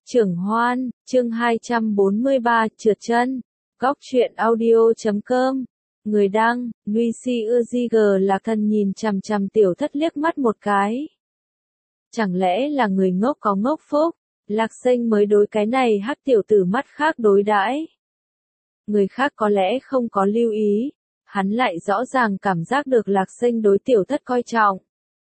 Trưởng Hoan, chương 243, trượt chân. Góc truyện audio.com. Người đăng, Nguy Si Ưa Di Gờ Lạc Thần nhìn chằm chằm Tiểu Thất liếc mắt một cái. Chẳng lẽ là người ngốc có ngốc phúc, Lạc Sinh mới đối cái này hắc tiểu tử mắt khác đối đãi. Người khác có lẽ không có lưu ý, hắn lại rõ ràng cảm giác được Lạc Sinh đối Tiểu Thất coi trọng.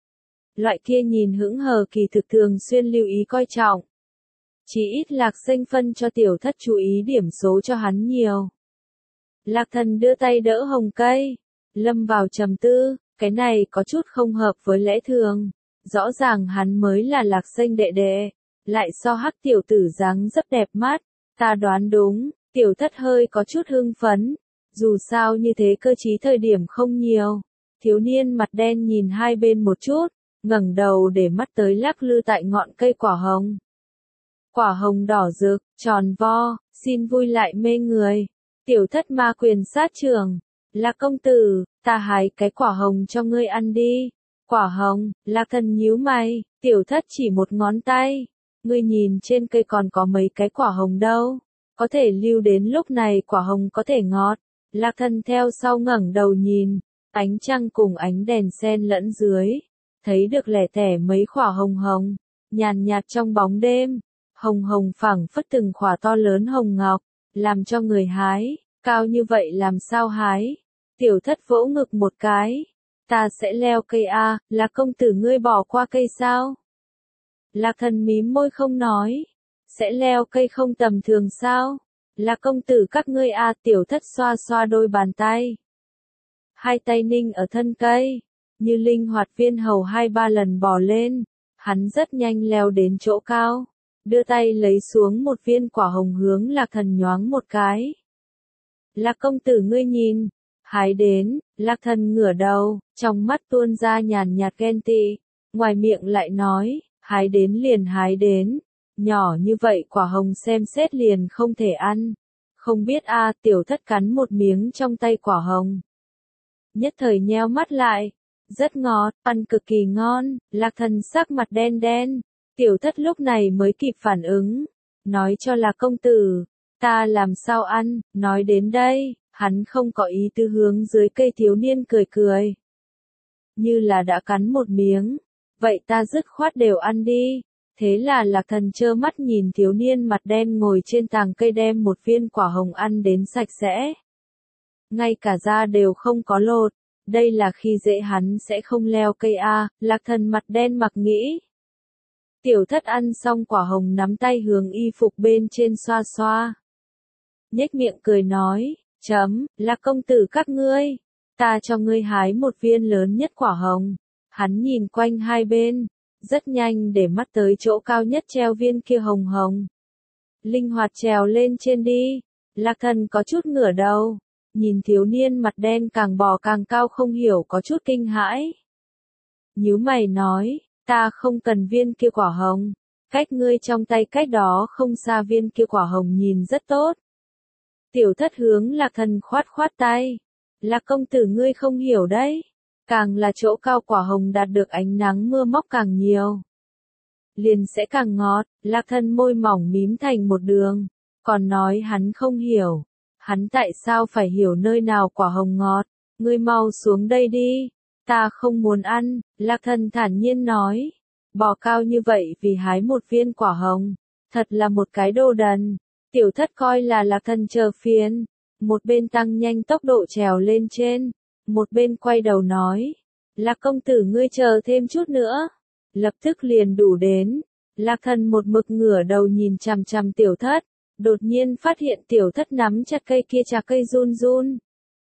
Loại kia nhìn hững hờ kỳ thực thường xuyên lưu ý coi trọng. Chỉ ít Lạc Sinh phân cho Tiểu Thất chú ý điểm số cho hắn nhiều. Lạc Thần đưa tay đỡ hồng cây, lâm vào trầm tư, cái này có chút không hợp với lẽ thường. Rõ ràng hắn mới là Lạc Sinh đệ đệ, lại so hắc tiểu tử dáng rất đẹp mắt. Ta đoán đúng, Tiểu Thất hơi có chút hưng phấn. Dù sao như thế cơ trí thời điểm không nhiều. Thiếu niên mặt đen nhìn hai bên một chút, ngẩng đầu để mắt tới lắc lư tại ngọn cây quả hồng. Quả hồng đỏ rực, tròn vo, xin vui lại mê người. Tiểu Thất ma quyền sát trường. Lạc công tử, ta hái cái quả hồng cho ngươi ăn đi. Quả hồng, Lạc Thần nhíu mày, Tiểu Thất chỉ một ngón tay. Ngươi nhìn trên cây còn có mấy cái quả hồng đâu. Có thể lưu đến lúc này quả hồng có thể ngọt. Lạc Thần theo sau ngẩng đầu nhìn, ánh trăng cùng ánh đèn xen lẫn dưới. Thấy được lẻ tẻ mấy quả hồng hồng, nhàn nhạt trong bóng đêm. Hồng hồng phẳng phất từng khỏa to lớn hồng ngọc, làm cho người hái, cao như vậy làm sao hái. Tiểu Thất vỗ ngực một cái, ta sẽ leo cây a, Lạc công tử ngươi bỏ qua cây sao? Lạc Thần mím môi không nói, sẽ leo cây không tầm thường sao? Lạc công tử các ngươi a, Tiểu Thất xoa xoa đôi bàn tay. Hai tay ninh ở thân cây, như linh hoạt viên hầu 2-3 lần bò lên, hắn rất nhanh leo đến chỗ cao. Đưa tay lấy xuống một viên quả hồng hướng Lạc Thần nhoáng một cái. Lạc công tử ngươi nhìn, hái đến, Lạc Thần ngửa đầu, trong mắt tuôn ra nhàn nhạt ghen tị, ngoài miệng lại nói, hái đến liền hái đến, nhỏ như vậy quả hồng xem xét liền không thể ăn. Không biết a, Tiểu Thất cắn một miếng trong tay quả hồng. Nhất thời nheo mắt lại, rất ngọt, ăn cực kỳ ngon, Lạc Thần sắc mặt đen đen. Tiểu Thất lúc này mới kịp phản ứng, nói cho Lạc công tử, ta làm sao ăn, nói đến đây, hắn không có ý tư hướng dưới cây thiếu niên cười cười. Như là đã cắn một miếng, vậy ta dứt khoát đều ăn đi, thế là Lạc Thần trơ mắt nhìn thiếu niên mặt đen ngồi trên tàng cây đem một viên quả hồng ăn đến sạch sẽ. Ngay cả da đều không có lột, đây là khi dễ hắn sẽ không leo cây a, Lạc Thần mặt đen mặc nghĩ. Tiểu Thất ăn xong quả hồng nắm tay hướng y phục bên trên xoa xoa. Nhếch miệng cười nói, Lạc công tử các ngươi, ta cho ngươi hái một viên lớn nhất quả hồng. Hắn nhìn quanh hai bên, rất nhanh để mắt tới chỗ cao nhất treo viên kia hồng hồng. Linh hoạt trèo lên trên đi, Lạc Thần có chút ngửa đầu, nhìn thiếu niên mặt đen càng bò càng cao không hiểu có chút kinh hãi. Nhíu mày nói, ta không cần viên kia quả hồng, cách ngươi trong tay cách đó không xa viên kia quả hồng nhìn rất tốt. Tiểu Thất hướng Lạc Thần khoát khoát tay, Lạc công tử ngươi không hiểu đấy, càng là chỗ cao quả hồng đạt được ánh nắng mưa móc càng nhiều, liền sẽ càng ngọt. Lạc Thần môi mỏng mím thành một đường, còn nói hắn không hiểu, hắn tại sao phải hiểu nơi nào quả hồng ngọt, ngươi mau xuống đây đi. Ta không muốn ăn, Lạc Thần thản nhiên nói. Bò cao như vậy vì hái một viên quả hồng, thật là một cái đồ đần. Tiểu Thất coi là Lạc Thần chờ phiền, một bên tăng nhanh tốc độ trèo lên trên, một bên quay đầu nói, Lạc công tử ngươi chờ thêm chút nữa, lập tức liền đủ đến. Lạc Thần một mực ngửa đầu nhìn chằm chằm Tiểu Thất, đột nhiên phát hiện Tiểu Thất nắm chặt cây kia chà cây run run.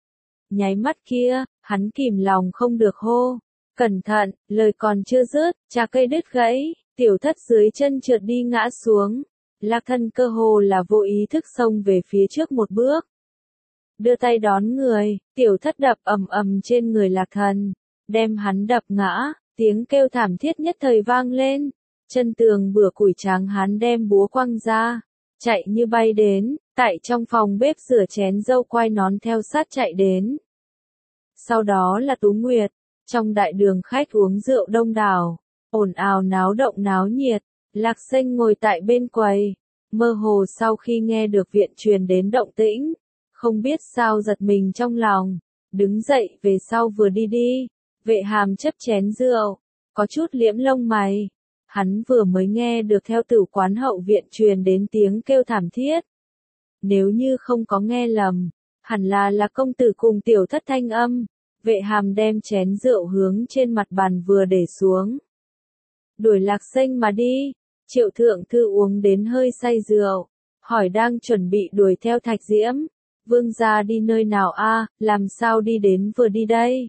Nháy mắt kia, hắn kìm lòng không được hô, cẩn thận, lời còn chưa dứt, chà cây đứt gãy, Tiểu Thất dưới chân trượt đi ngã xuống. Lạc Thần cơ hồ là vô ý thức xông về phía trước một bước. Đưa tay đón người, Tiểu Thất đập ầm ầm trên người Lạc Thần, đem hắn đập ngã, tiếng kêu thảm thiết nhất thời vang lên. Chân tường bừa củi tráng hắn đem búa quăng ra, chạy như bay đến, tại trong phòng bếp rửa chén dâu quai nón theo sát chạy đến. Sau đó là Tú Nguyệt, trong đại đường khách uống rượu đông đảo, ồn ào náo động náo nhiệt, Lạc Sinh ngồi tại bên quầy, Mơ hồ sau khi nghe được viện truyền đến động tĩnh, không biết sao giật mình trong lòng, đứng dậy về sau vừa đi, Vệ Hàm chấp chén rượu, có chút liễm lông mày. Hắn vừa mới nghe được theo tử quán hậu viện truyền đến tiếng kêu thảm thiết. Nếu như không có nghe lầm, hẳn là công tử cùng tiểu thất thanh âm. Vệ Hàm đem chén rượu hướng trên mặt bàn vừa để xuống. Đuổi Lạc Xanh mà đi. Triệu thượng thư uống đến hơi say rượu, hỏi đang chuẩn bị đuổi theo Thạch Diễm. Vương gia đi nơi nào a? Làm sao đi đến vừa đi đây?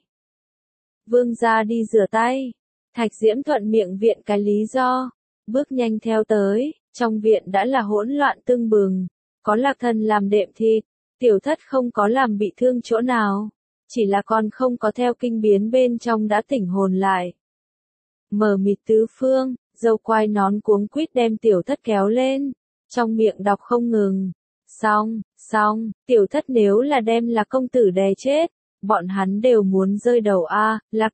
Vương gia đi rửa tay. Thạch Diễm thuận miệng viện cái lý do, bước nhanh theo tới, trong viện đã là hỗn loạn tưng bừng, có Lạc Thần làm đệm thịt, tiểu thất không có làm bị thương chỗ nào, chỉ là còn không có theo kinh biến bên trong đã tỉnh hồn lại. Mờ mịt tứ phương, dâu quai nón cuống quýt đem tiểu thất kéo lên, trong miệng đọc không ngừng. Xong, tiểu thất nếu là đem là công tử đè chết, bọn hắn đều muốn rơi đầu a, là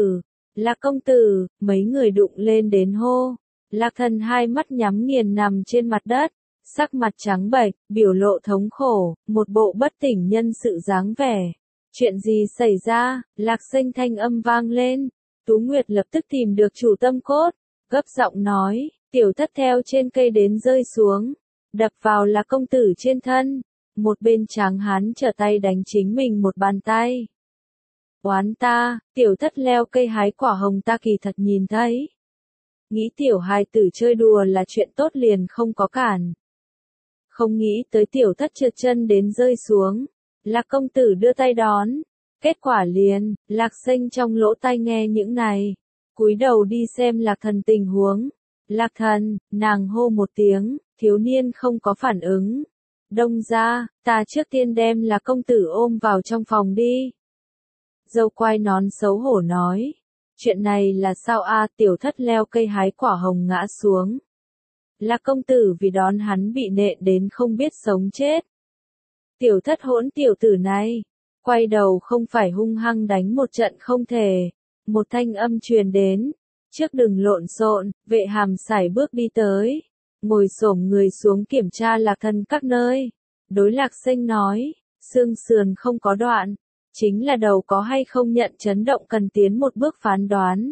công tử, mấy người đụng lên đến hô. Lạc Thần hai mắt nhắm nghiền nằm trên mặt đất, sắc mặt trắng bệch, biểu lộ thống khổ, một bộ bất tỉnh nhân sự dáng vẻ. Chuyện gì xảy ra? Lạc Xanh thanh âm vang lên. Tú Nguyệt lập tức tìm được chủ tâm cốt, gấp giọng nói, tiểu thất theo trên cây đến rơi xuống, đập vào là công tử trên thân. Một bên tráng hán trở tay đánh chính mình một bàn tay. Oán ta, tiểu thất leo cây hái quả hồng ta kỳ thật nhìn thấy. Nghĩ tiểu hài tử chơi đùa là chuyện tốt liền không có cản. Không nghĩ tới tiểu thất trượt chân đến rơi xuống. Lạc công tử đưa tay đón. Kết quả liền, Lạc Xanh trong lỗ tai nghe những này. Cúi đầu đi xem Lạc Thần tình huống. Lạc Thần, nàng hô một tiếng, thiếu niên không có phản ứng. Đông ra, ta trước tiên đem là công tử ôm vào trong phòng đi. Dâu quai nón xấu hổ nói. Chuyện này là sao a? Tiểu thất leo cây hái quả hồng ngã xuống. Là công tử vì đón hắn bị nện đến không biết sống chết. Tiểu thất hỗn tiểu tử này. Quay đầu không phải hung hăng đánh một trận không thể. Một thanh âm truyền đến. Trước đừng lộn xộn, Vệ Hàm sải bước đi tới. Ngồi xổm người xuống kiểm tra Lạc Thần các nơi. Đối Lạc Xanh nói, xương sườn không có đoạn. Chính là đầu có hay không nhận chấn động cần tiến một bước phán đoán.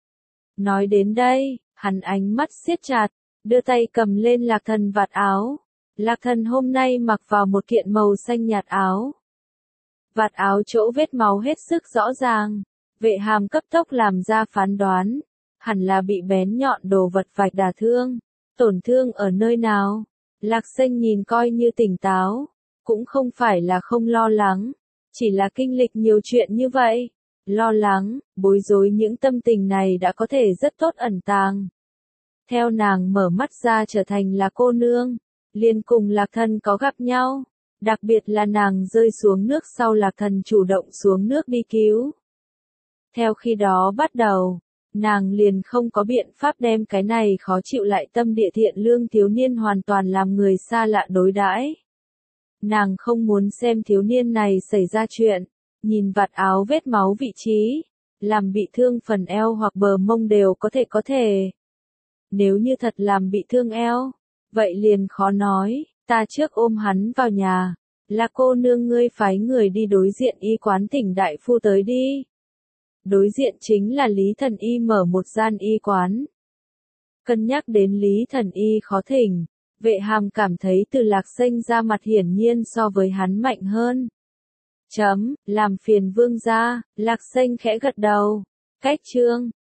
Nói đến đây, hắn ánh mắt siết chặt, đưa tay cầm lên Lạc Thần vạt áo. Lạc Thần hôm nay mặc vào một kiện màu xanh nhạt áo. Vạt áo chỗ vết máu hết sức rõ ràng. Vệ Hàm cấp tốc làm ra phán đoán. Hẳn là bị bén nhọn đồ vật vạch đả thương. Tổn thương ở nơi nào? Lạc Xanh nhìn coi như tỉnh táo. Cũng không phải là không lo lắng. Chỉ là kinh lịch nhiều chuyện như vậy. Lo lắng, bối rối những tâm tình này đã có thể rất tốt ẩn tàng. Theo nàng mở mắt ra trở thành là cô nương. Liền cùng Lạc Thần có gặp nhau. Đặc biệt là nàng rơi xuống nước sau Lạc Thần chủ động xuống nước đi cứu. Theo khi đó bắt đầu, nàng liền không có biện pháp đem cái này khó chịu lại tâm địa thiện lương thiếu niên hoàn toàn làm người xa lạ đối đãi. Nàng không muốn xem thiếu niên này xảy ra chuyện, nhìn vạt áo vết máu vị trí, làm bị thương phần eo hoặc bờ mông đều có thể. Nếu như thật làm bị thương eo, vậy liền khó nói, ta trước ôm hắn vào nhà, là cô nương ngươi phái người đi đối diện y quán Tỉnh đại phu tới đi. Đối diện chính là Lý Thần Y mở một gian y quán. Cân nhắc đến Lý Thần Y khó thỉnh, Vệ Hàm cảm thấy từ Lạc Xanh ra mặt hiển nhiên so với hắn mạnh hơn. Làm phiền vương gia, Lạc Xanh khẽ gật đầu. Cách chương